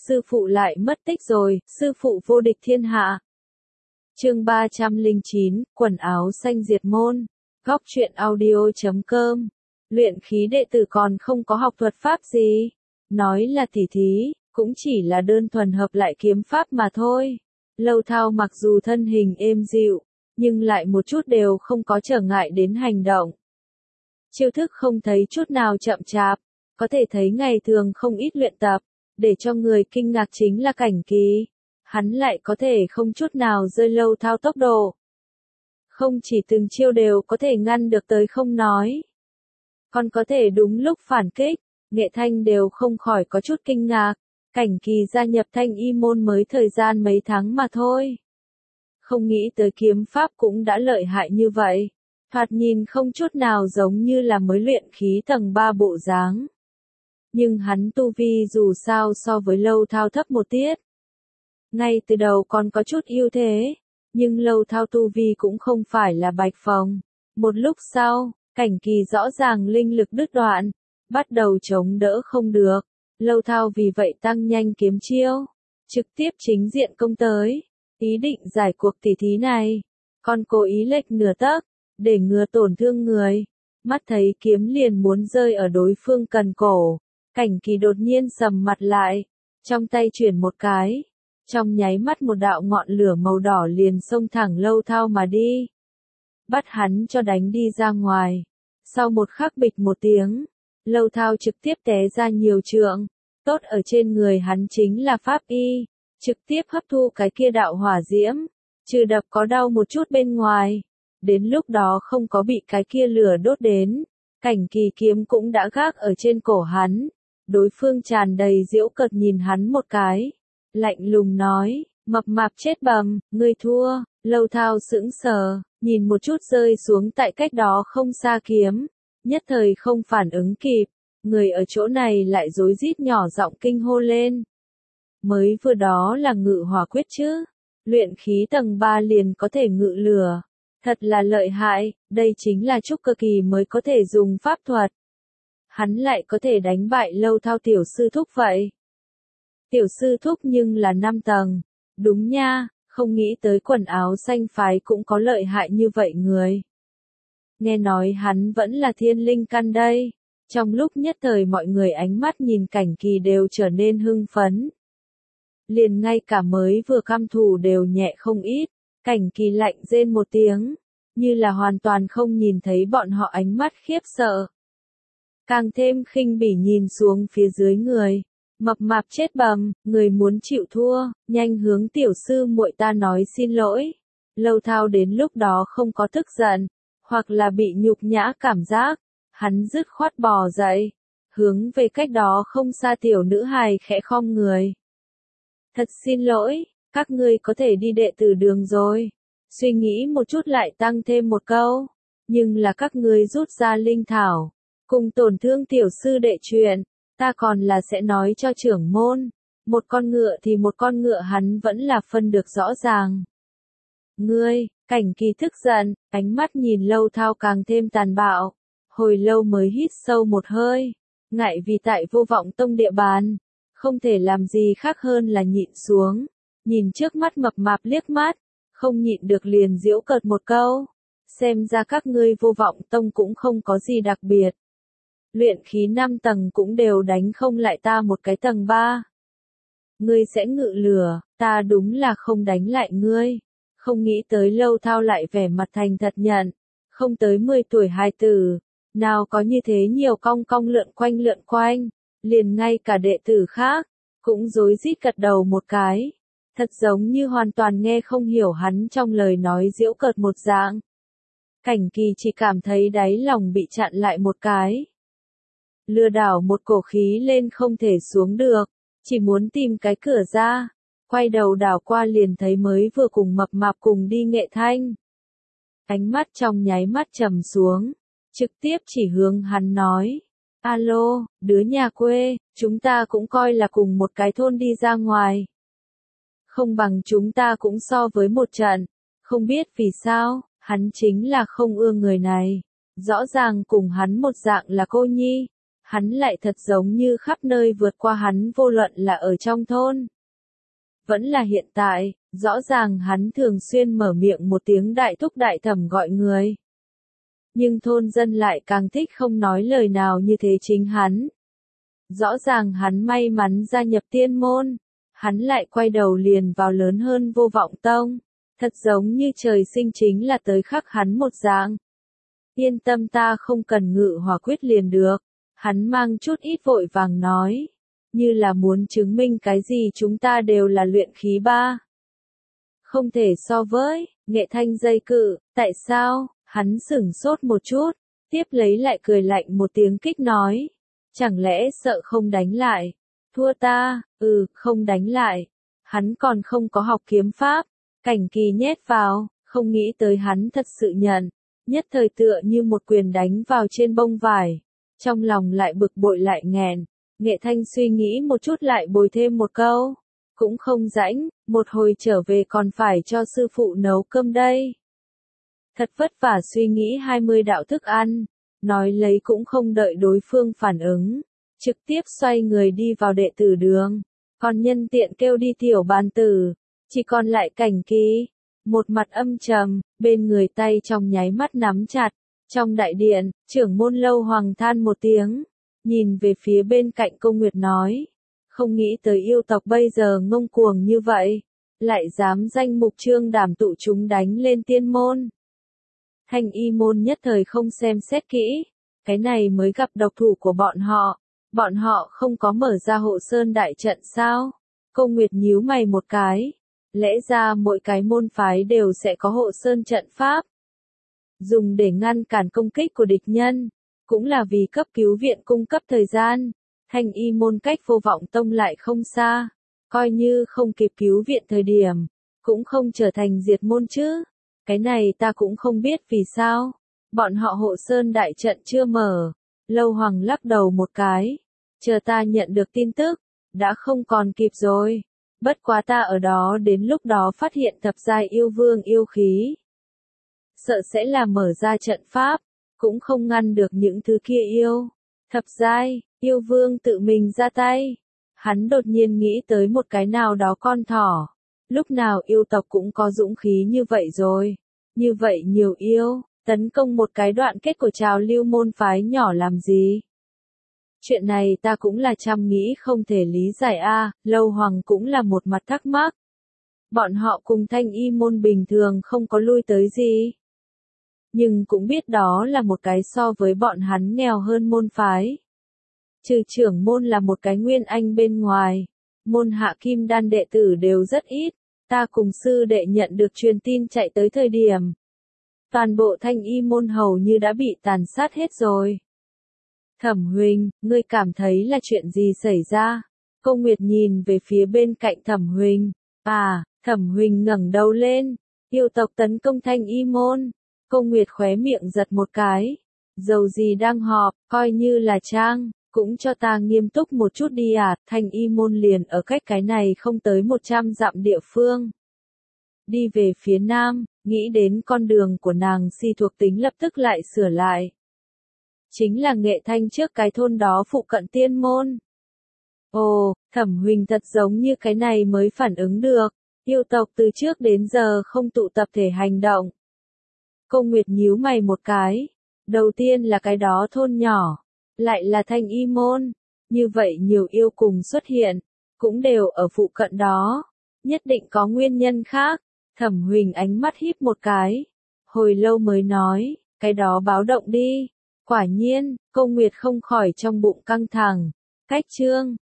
sư phụ lại mất tích rồi, sư phụ vô địch thiên hạ. Chương 309, quần áo xanh diệt môn. Góc truyện audio.com. Luyện khí đệ tử còn không có học thuật pháp gì. Nói là tỉ thí, cũng chỉ là đơn thuần hợp lại kiếm pháp mà thôi. Lâu Thao mặc dù thân hình êm dịu, nhưng lại một chút đều không có trở ngại đến hành động. Chiêu thức không thấy chút nào chậm chạp, có thể thấy ngày thường không ít luyện tập, để cho người kinh ngạc chính là Cảnh Kỳ. Hắn lại có thể không chút nào rơi Lâu Thao tốc độ. Không chỉ từng chiêu đều có thể ngăn được tới không nói, còn có thể đúng lúc phản kích, Nghệ Thanh đều không khỏi có chút kinh ngạc. Cảnh Kỳ gia nhập Thanh Y môn mới thời gian mấy tháng mà thôi. Không nghĩ tới kiếm pháp cũng đã lợi hại như vậy. Thoạt nhìn không chút nào giống như là mới luyện khí tầng 3 bộ dáng. Nhưng hắn tu vi dù sao so với Lâu Thao thấp một tiết. Ngay từ đầu còn có chút ưu thế, nhưng Lâu Thao tu vi cũng không phải là bạch phồng. Một lúc sau, Cảnh Kỳ rõ ràng linh lực đứt đoạn, bắt đầu chống đỡ không được. Lâu Thao vì vậy tăng nhanh kiếm chiêu, trực tiếp chính diện công tới, ý định giải cuộc tỉ thí này, còn cố ý lệch nửa tấc, để ngừa tổn thương người. Mắt thấy kiếm liền muốn rơi ở đối phương cần cổ, Cảnh Kỳ đột nhiên sầm mặt lại, trong tay chuyển một cái, trong nháy mắt một đạo ngọn lửa màu đỏ liền xông thẳng Lâu Thao mà đi, bắt hắn cho đánh đi ra ngoài. Sau một khắc bịch một tiếng, Lâu Thao trực tiếp té ra nhiều trượng, tốt ở trên người hắn chính là pháp y, trực tiếp hấp thu cái kia đạo hỏa diễm, trừ đập có đau một chút bên ngoài, đến lúc đó không có bị cái kia lửa đốt đến. Cảnh Kỳ kiếm cũng đã gác ở trên cổ hắn, đối phương tràn đầy giễu cợt nhìn hắn một cái, lạnh lùng nói, mập mạp chết bầm, ngươi thua. Lâu Thao sững sờ, nhìn một chút rơi xuống tại cách đó không xa kiếm, nhất thời không phản ứng kịp, người ở chỗ này lại rối rít nhỏ giọng kinh hô lên. Mới vừa đó là ngự hỏa quyết chứ, luyện khí tầng 3 liền có thể ngự lửa, thật là lợi hại, đây chính là trúc cơ kỳ mới có thể dùng pháp thuật. Hắn lại có thể đánh bại Lâu Thao tiểu sư thúc vậy. Tiểu sư thúc nhưng là 5 tầng, đúng nha, không nghĩ tới quần áo xanh phái cũng có lợi hại như vậy người. Nghe nói hắn vẫn là thiên linh căn đây. Trong lúc nhất thời mọi người ánh mắt nhìn Cảnh Kỳ đều trở nên hưng phấn. Liền ngay cả mới vừa căm thù đều nhẹ không ít, Cảnh Kỳ lạnh rên một tiếng, như là hoàn toàn không nhìn thấy bọn họ ánh mắt khiếp sợ. Càng thêm khinh bỉ nhìn xuống phía dưới người, mập mạp chết bầm, người muốn chịu thua, nhanh hướng tiểu sư muội ta nói xin lỗi. Lâu Thao đến lúc đó không có tức giận, hoặc là bị nhục nhã cảm giác. Hắn dứt khoát bò dậy, hướng về cách đó không xa tiểu nữ hài khẽ khom người. Thật xin lỗi, các ngươi có thể đi đệ tử đường rồi. Suy nghĩ một chút lại tăng thêm một câu. Nhưng là các ngươi rút ra linh thảo, cùng tổn thương tiểu sư đệ chuyện, ta còn là sẽ nói cho trưởng môn. Một con ngựa thì một con ngựa hắn vẫn là phân được rõ ràng. Ngươi, Cảnh Kỳ tức giận, ánh mắt nhìn Lâu Thao càng thêm tàn bạo. Hồi lâu mới hít sâu một hơi, ngại vì tại Vô Vọng Tông địa bàn, không thể làm gì khác hơn là nhịn xuống, nhìn trước mắt mập mạp liếc mắt, không nhịn được liền giễu cợt một câu, xem ra các ngươi Vô Vọng Tông cũng không có gì đặc biệt. Luyện khí 5 tầng cũng đều đánh không lại ta một cái tầng 3. Ngươi sẽ ngự lửa, ta đúng là không đánh lại ngươi. Không nghĩ tới Lâu Thao lại vẻ mặt thành thật nhận, không tới 10 tuổi hài tử. Nào có như thế nhiều cong cong lượn quanh, liền ngay cả đệ tử khác, cũng rối rít gật đầu một cái. Thật giống như hoàn toàn nghe không hiểu hắn trong lời nói giễu cợt một dạng. Cảnh Kỳ chỉ cảm thấy đáy lòng bị chặn lại một cái. Lừa đảo một cổ khí lên không thể xuống được, chỉ muốn tìm cái cửa ra, quay đầu đảo qua liền thấy mới vừa cùng mập mạp cùng đi Nghệ Thanh. Ánh mắt trong nháy mắt trầm xuống. Trực tiếp chỉ hướng hắn nói, alo, đứa nhà quê, chúng ta cũng coi là cùng một cái thôn đi ra ngoài. Không bằng chúng ta cũng so với một trận, không biết vì sao, hắn chính là không ưa người này. Rõ ràng cùng hắn một dạng là cô nhi, hắn lại thật giống như khắp nơi vượt qua hắn, vô luận là ở trong thôn. Vẫn là hiện tại, rõ ràng hắn thường xuyên mở miệng một tiếng đại thúc đại thẩm gọi người. Nhưng thôn dân lại càng thích không nói lời nào như thế chính hắn. Rõ ràng hắn may mắn gia nhập tiên môn, hắn lại quay đầu liền vào lớn hơn Vô Vọng Tông, thật giống như trời sinh chính là tới khắc hắn một dạng. Yên tâm, ta không cần ngự hỏa quyết liền được, hắn mang chút ít vội vàng nói, như là muốn chứng minh cái gì chúng ta đều là luyện khí ba. Không thể so với, Nghệ Thanh dây cự, tại sao, hắn sửng sốt một chút, tiếp lấy lại cười lạnh một tiếng kích nói. Chẳng lẽ sợ không đánh lại? Thua ta, không đánh lại. Hắn còn không có học kiếm pháp. Cảnh Kỳ nhét vào, không nghĩ tới hắn thật sự nhận. Nhất thời tựa như một quyền đánh vào trên bông vải. Trong lòng lại bực bội lại nghẹn. Nghệ Thanh suy nghĩ một chút lại bồi thêm một câu. Cũng không rãnh, một hồi trở về còn phải cho sư phụ nấu cơm đây. Thật vất vả suy nghĩ 20 đạo thức ăn. Nói lấy cũng không đợi đối phương phản ứng, trực tiếp xoay người đi vào đệ tử đường, còn nhân tiện kêu đi tiểu bàn tử, chỉ còn lại Cảnh Kỳ, một mặt âm trầm, bên người tay trong nháy mắt nắm chặt, trong đại điện, trưởng môn Lâu Hoàng than một tiếng, nhìn về phía bên cạnh Câu Nguyệt nói, không nghĩ tới yêu tộc bây giờ ngông cuồng như vậy, lại dám danh mục trương đảm tụ chúng đánh lên tiên môn. Thanh y môn nhất thời không xem xét kỹ, cái này mới gặp độc thủ của bọn họ không có mở ra hộ sơn đại trận sao? Câu Nguyệt nhíu mày một cái, lẽ ra mỗi cái môn phái đều sẽ có hộ sơn trận pháp, dùng để ngăn cản công kích của địch nhân, cũng là vì cấp cứu viện cung cấp thời gian. Thanh y môn cách Vô Vọng Tông lại không xa, coi như không kịp cứu viện thời điểm, cũng không trở thành diệt môn chứ. Cái này ta cũng không biết vì sao. Bọn họ hộ sơn đại trận chưa mở. Lâu Hoàng lắc đầu một cái. Chờ ta nhận được tin tức, đã không còn kịp rồi. Bất quá ta ở đó đến lúc đó phát hiện thập giai yêu vương yêu khí. Sợ sẽ là mở ra trận pháp, cũng không ngăn được những thứ kia yêu. Thập giai, yêu vương tự mình ra tay. Hắn đột nhiên nghĩ tới một cái nào đó con thỏ. Lúc nào yêu tộc cũng có dũng khí như vậy rồi. Như vậy nhiều yêu, tấn công một cái đoạn kết của trào lưu môn phái nhỏ làm gì? Chuyện này ta cũng là trăm nghĩ không thể lý giải a. Lâu Hoàng cũng là một mặt thắc mắc. Bọn họ cùng Thanh y môn bình thường không có lui tới gì. Nhưng cũng biết đó là một cái so với bọn hắn nghèo hơn môn phái. Trừ trưởng môn là một cái nguyên anh bên ngoài. Môn hạ kim đan đệ tử đều rất ít. Ta cùng sư đệ nhận được truyền tin chạy tới thời điểm. Toàn bộ Thanh y môn hầu như đã bị tàn sát hết rồi. Thẩm Huỳnh, ngươi cảm thấy là chuyện gì xảy ra? Câu Nguyệt nhìn về phía bên cạnh Thẩm Huỳnh. Thẩm Huỳnh ngẩng đầu lên. Yêu tộc tấn công Thanh y môn. Câu Nguyệt khóe miệng giật một cái. Dầu gì đang họp, coi như là trang. Cũng cho ta nghiêm túc một chút đi à. Thanh y môn liền ở cách cái này không tới 100 dặm địa phương. Đi về phía nam, nghĩ đến con đường của nàng si thuộc tính lập tức lại sửa lại. Chính là Nghệ Thanh trước cái thôn đó phụ cận tiên môn. Ồ, Thẩm Huỳnh thật giống như cái này mới phản ứng được. Yêu tộc từ trước đến giờ không tụ tập thể hành động. Câu Nguyệt nhíu mày một cái. Đầu tiên là cái đó thôn nhỏ. Lại là Thanh y môn. Như vậy nhiều yêu cùng xuất hiện. Cũng đều ở phụ cận đó. Nhất định có nguyên nhân khác. Thẩm Huỳnh ánh mắt híp một cái. Hồi lâu mới nói. Cái đó báo động đi. Quả nhiên, Câu Nguyệt không khỏi trong bụng căng thẳng. Cách chương